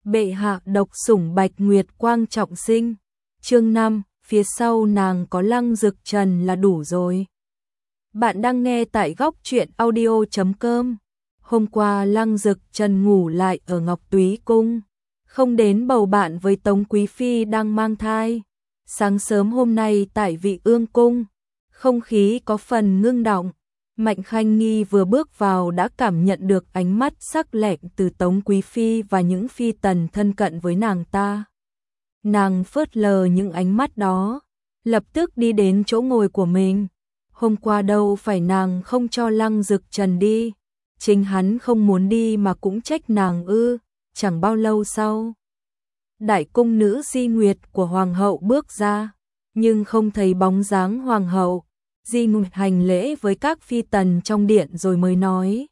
Bệ hạ độc sủng Bạch Nguyệt Quang trọng sinh. Chương 5, phía sau nàng có Lăng Dực Trần là đủ rồi. Bạn đang nghe tại góc truyện audio.com. Hôm qua Lăng Dực Trần ngủ lại ở Ngọc Túy Cung, không đến bầu bạn với Tống Quý Phi đang mang thai. Sáng sớm hôm nay tại Vị Ương Cung, không khí có phần ngưng động. Mạnh Khanh Nghi vừa bước vào đã cảm nhận được ánh mắt sắc lẹm từ Tống Quý Phi và những phi tần thân cận với nàng ta. Nàng phớt lờ những ánh mắt đó, lập tức đi đến chỗ ngồi của mình. Hôm qua đâu phải nàng không cho Lăng Dực Trần đi, chính hắn không muốn đi mà cũng trách nàng ư. Chẳng bao lâu sau, đại cung nữ Di Nguyệt của Hoàng hậu bước ra, nhưng không thấy bóng dáng Hoàng hậu. Di Nguyệt hành lễ với các phi tần trong điện rồi mới nói: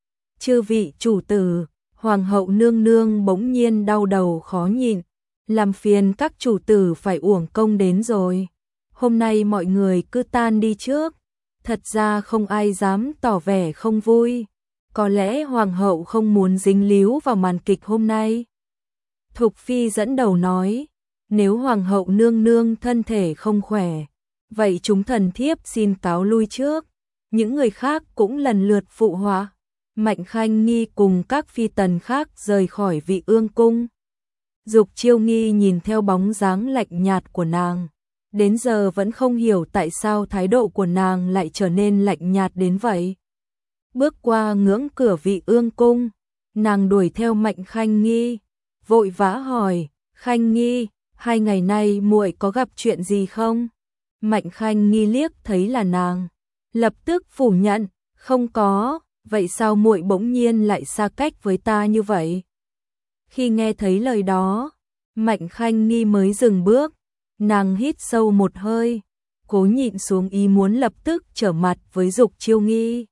chư vị chủ tử, Hoàng hậu nương nương bỗng nhiên đau đầu khó nhịn, làm phiền các chủ tử phải uổng công đến rồi. Hôm nay mọi người cứ tan đi trước. Thật ra không ai dám tỏ vẻ không vui. Có lẽ Hoàng hậu không muốn dính líu vào màn kịch hôm nay. Thục Phi dẫn đầu nói: nếu Hoàng hậu nương nương thân thể không khỏe, vậy chúng thần thiếp xin cáo lui trước. Những người khác cũng lần lượt phụ họa. Mạnh Khanh Nghi cùng các phi tần khác rời khỏi Vị Ương Cung. Dục Chiêu Nghi nhìn theo bóng dáng lạnh nhạt của nàng, đến giờ vẫn không hiểu tại sao thái độ của nàng lại trở nên lạnh nhạt đến vậy. Bước qua ngưỡng cửa Vị Ương Cung, nàng đuổi theo Mạnh Khanh Nghi, vội vã hỏi: Khanh Nghi, 2 ngày nay muội có gặp chuyện gì không? Mạnh Khanh Nghi liếc thấy là nàng, lập tức phủ nhận: không có. Vậy sao muội bỗng nhiên lại xa cách với ta như vậy? Khi nghe thấy lời đó, Mạnh Khanh Nghi mới dừng bước. Nàng hít sâu một hơi, cố nhịn xuống ý muốn lập tức trở mặt với Dục Chiêu Nghi.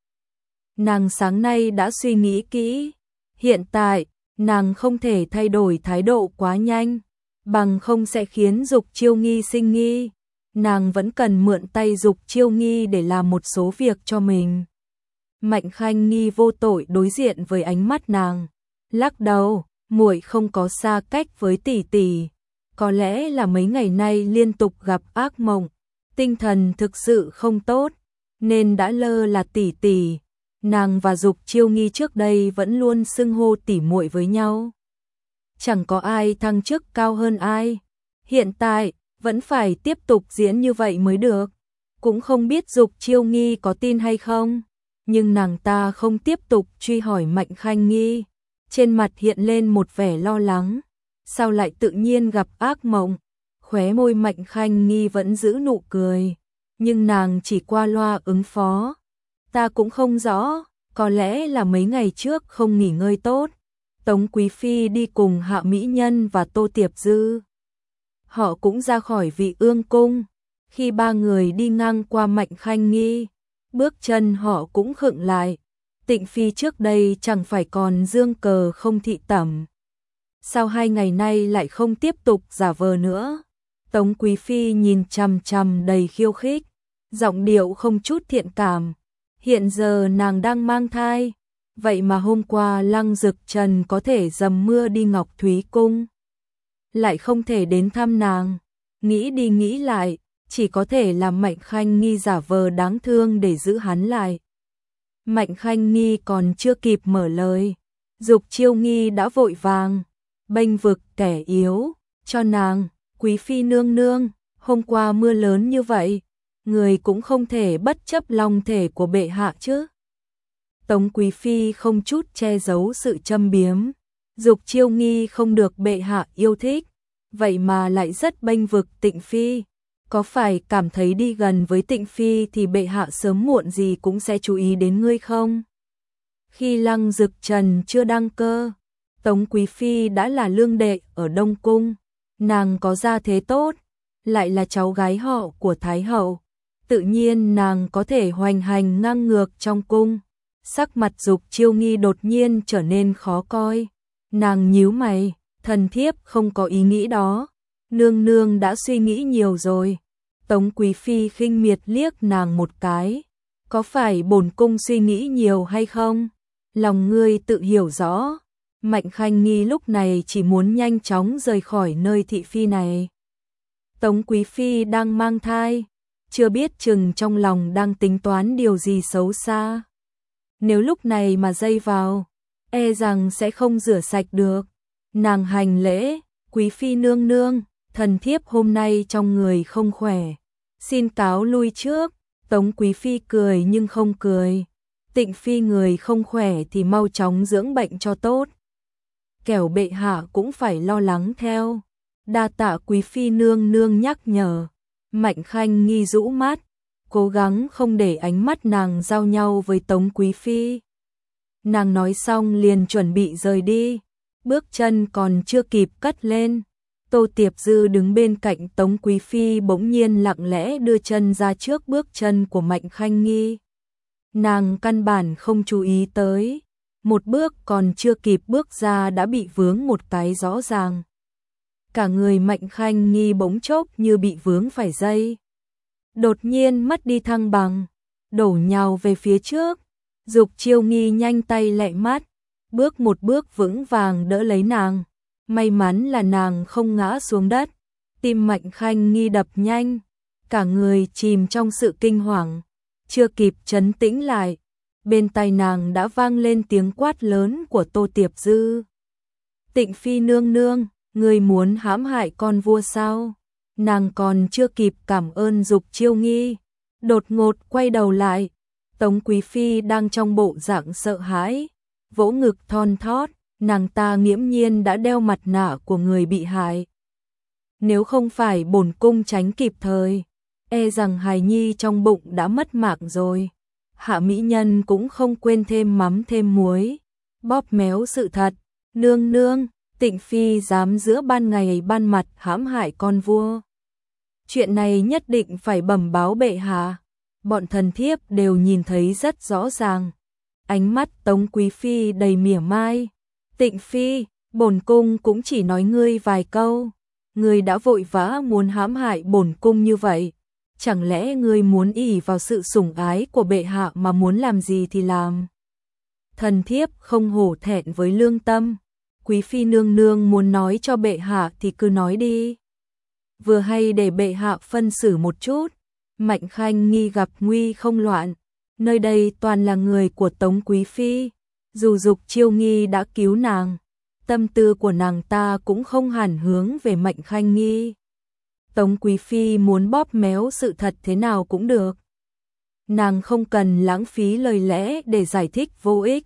Nàng sáng nay đã suy nghĩ kỹ, hiện tại nàng không thể thay đổi thái độ quá nhanh, bằng không sẽ khiến Dục Chiêu Nghi sinh nghi. Nàng vẫn cần mượn tay Dục Chiêu Nghi để làm một số việc cho mình. Mạnh Khanh Nghi vô tội đối diện với ánh mắt nàng, lắc đầu: muội không có xa cách với tỷ tỷ, có lẽ là mấy ngày nay liên tục gặp ác mộng, tinh thần thực sự không tốt, nên đã lơ là tỷ tỷ. Nàng và Dục Chiêu Nghi trước đây vẫn luôn xưng hô tỉ muội với nhau, chẳng có ai thăng chức cao hơn ai. Hiện tại vẫn phải tiếp tục diễn như vậy mới được. Cũng không biết Dục Chiêu Nghi có tin hay không, nhưng nàng ta không tiếp tục truy hỏi Mạnh Khanh Nghi, trên mặt hiện lên một vẻ lo lắng. Sao lại tự nhiên gặp ác mộng? Khóe môi Mạnh Khanh Nghi vẫn giữ nụ cười, nhưng nàng chỉ qua loa ứng phó: ta cũng không rõ, có lẽ là mấy ngày trước không nghỉ ngơi tốt. Tống Quý Phi đi cùng Hạ Mỹ Nhân và Tô Tiệp Dư, họ cũng ra khỏi Vị Ương Cung. Khi 3 người đi ngang qua Mạnh Khanh Nghi, bước chân họ cũng khựng lại. Tịnh Phi trước đây chẳng phải còn dương cờ không thị tẩm, sao 2 ngày nay lại không tiếp tục giả vờ nữa? Tống Quý Phi nhìn chằm chằm đầy khiêu khích, giọng điệu không chút thiện cảm. Hiện giờ nàng đang mang thai, vậy mà hôm qua Lăng Dực Trần có thể dầm mưa đi Ngọc Thúy Cung, lại không thể đến thăm nàng. Nghĩ đi nghĩ lại, chỉ có thể làm Mạnh Khanh Nghi giả vờ đáng thương để giữ hắn lại. Mạnh Khanh Nghi còn chưa kịp mở lời, Dục Chiêu Nghi đã vội vàng bênh vực kẻ yếu cho nàng: Quý Phi nương nương, hôm qua mưa lớn như vậy, người cũng không thể bất chấp long thể của bệ hạ chứ. Tống Quý Phi không chút che giấu sự châm biếm: Dục Chiêu Nghi không được bệ hạ yêu thích, vậy mà lại rất bênh vực Tịnh Phi. Có phải cảm thấy đi gần với Tịnh Phi thì bệ hạ sớm muộn gì cũng sẽ chú ý đến ngươi không? Khi Lăng Dực Trần chưa đăng cơ, Tống Quý Phi đã là lương đệ ở Đông Cung. Nàng có gia thế tốt, lại là cháu gái họ của Thái hậu, tự nhiên nàng có thể hoành hành ngang ngược trong cung. Sắc mặt Dục Chiêu Nghi đột nhiên trở nên khó coi. Nàng nhíu mày: thần thiếp không có ý nghĩ đó, nương nương đã suy nghĩ nhiều rồi. Tống Quý Phi khinh miệt liếc nàng một cái: có phải bổn cung suy nghĩ nhiều hay không? Lòng ngươi tự hiểu rõ. Mạnh Khanh Nghi lúc này chỉ muốn nhanh chóng rời khỏi nơi thị phi này. Tống Quý Phi đang mang thai, chưa biết chừng trong lòng đang tính toán điều gì xấu xa. Nếu lúc này mà dây vào, e rằng sẽ không rửa sạch được. Nàng hành lễ, Quý Phi nương nương, thần thiếp hôm nay trong người không khỏe, xin cáo lui trước. Tống Quý Phi cười nhưng không cười. Tịnh Phi người không khỏe thì mau chóng dưỡng bệnh cho tốt, kẻo bệ hạ cũng phải lo lắng theo. Đa tạ Quý Phi nương nương nhắc nhở. Mạnh Khanh Nghi rũ mắt, cố gắng không để ánh mắt nàng giao nhau với Tống Quý Phi. Nàng nói xong liền chuẩn bị rời đi, bước chân còn chưa kịp cất lên, Tô Tiệp Dư đứng bên cạnh Tống Quý Phi bỗng nhiên lặng lẽ đưa chân ra trước bước chân của Mạnh Khanh Nghi. Nàng căn bản không chú ý tới, một bước còn chưa kịp bước ra đã bị vướng một cái rõ ràng. Cả người Mạnh Khanh Nghi bỗng chốc như bị vướng phải dây. Đột nhiên mất đi thăng bằng, đổ nhào về phía trước. Dục Chiêu Nghi nhanh tay lẹ mắt, bước một bước vững vàng đỡ lấy nàng. May mắn là nàng không ngã xuống đất. Tim Mạnh Khanh Nghi đập nhanh, cả người chìm trong sự kinh hoàng, chưa kịp trấn tĩnh lại. Bên tai nàng đã vang lên tiếng quát lớn của Tô Tiệp Dư. Tịnh Phi nương nương, người muốn hãm hại con vua sao? Nàng còn chưa kịp cảm ơn Dục Chiêu Nghi, đột ngột quay đầu lại. Tống Quý Phi đang trong bộ dạng sợ hãi, vỗ ngực thon thót, nàng ta nghiễm nhiên đã đeo mặt nạ của người bị hại. Nếu không phải bổn cung tránh kịp thời, e rằng hài nhi trong bụng đã mất mạng rồi. Hạ mỹ nhân cũng không quên thêm mắm thêm muối, bóp méo sự thật. Nương nương, Tịnh Phi dám giữa ban ngày ban mặt hãm hại con vua. Chuyện này nhất định phải bẩm báo bệ hạ. Bọn thần thiếp đều nhìn thấy rất rõ ràng. Ánh mắt Tống Quý Phi đầy mỉa mai. Tịnh Phi, bổn cung cũng chỉ nói ngươi vài câu. Ngươi đã vội vã muốn hãm hại bổn cung như vậy. Chẳng lẽ ngươi muốn ỷ vào sự sủng ái của bệ hạ mà muốn làm gì thì làm? Thần thiếp không hổ thẹn với lương tâm. Quý Phi nương nương muốn nói cho bệ hạ thì cứ nói đi. Vừa hay để bệ hạ phân xử một chút. Mạnh Khanh Nghi gặp nguy không loạn. Nơi đây toàn là người của Tống Quý Phi. Dù Dục Chiêu Nghi đã cứu nàng, tâm tư của nàng ta cũng không hẳn hướng về Mạnh Khanh Nghi. Tống Quý Phi muốn bóp méo sự thật thế nào cũng được. Nàng không cần lãng phí lời lẽ để giải thích vô ích.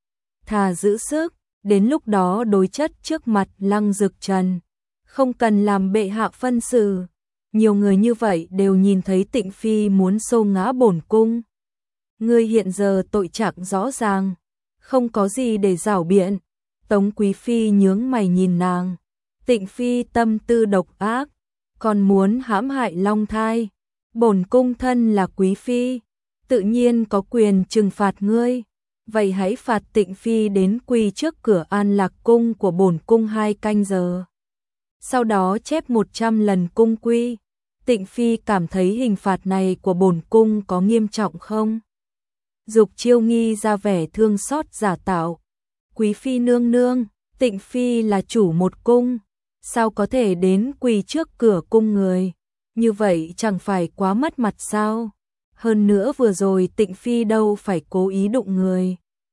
Thà giữ sức, đến lúc đó đối chất trước mặt Lăng Dực Trần. Không cần làm bệ hạ phân xử. Nhiều người như vậy đều nhìn thấy Tịnh Phi muốn xô ngã bổn cung. Ngươi hiện giờ tội trạng rõ ràng, không có gì để giảo biện. Tống Quý Phi nhướng mày nhìn nàng. Tịnh Phi tâm tư độc ác, còn muốn hãm hại Long Thai. Bổn cung thân là Quý Phi, tự nhiên có quyền trừng phạt ngươi. Vậy hãy phạt Tịnh Phi đến quỳ trước cửa An Lạc cung của bổn cung 2 canh giờ. Sau đó chép 100 lần cung quy. Tịnh Phi cảm thấy hình phạt này của bổn cung có nghiêm trọng không? Dục Chiêu Nghi ra vẻ thương xót giả tạo. Quý Phi nương nương, Tịnh Phi là chủ một cung, sao có thể đến quỳ trước cửa cung người? Như vậy chẳng phải quá mất mặt sao? Hơn nữa vừa rồi Tịnh Phi đâu phải cố ý đụng người.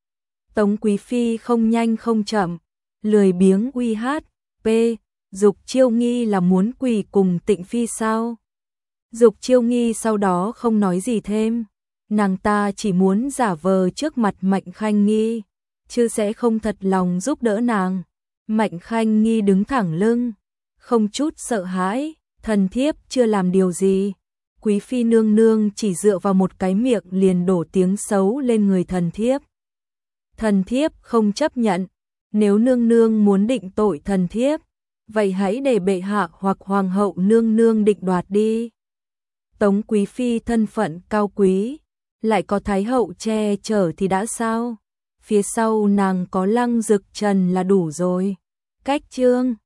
Tống Quý Phi không nhanh không chậm, lười biếng uy hát. P. Dục Chiêu Nghi là muốn quỳ cùng Tịnh Phi sao? Dục Chiêu Nghi sau đó không nói gì thêm. Nàng ta chỉ muốn giả vờ trước mặt Mạnh Khanh Nghi, chứ sẽ không thật lòng giúp đỡ nàng. Mạnh Khanh Nghi đứng thẳng lưng, không chút sợ hãi. Thần thiếp chưa làm điều gì. Quý Phi nương nương chỉ dựa vào một cái miệng liền đổ tiếng xấu lên người thần thiếp. Thần thiếp không chấp nhận. Nếu nương nương muốn định tội thần thiếp, vậy hãy để bệ hạ hoặc hoàng hậu nương nương định đoạt đi. Tống Quý Phi thân phận cao quý, lại có thái hậu che chở thì đã sao? Phía sau nàng có Lăng Dực Trần là đủ rồi. Cách chương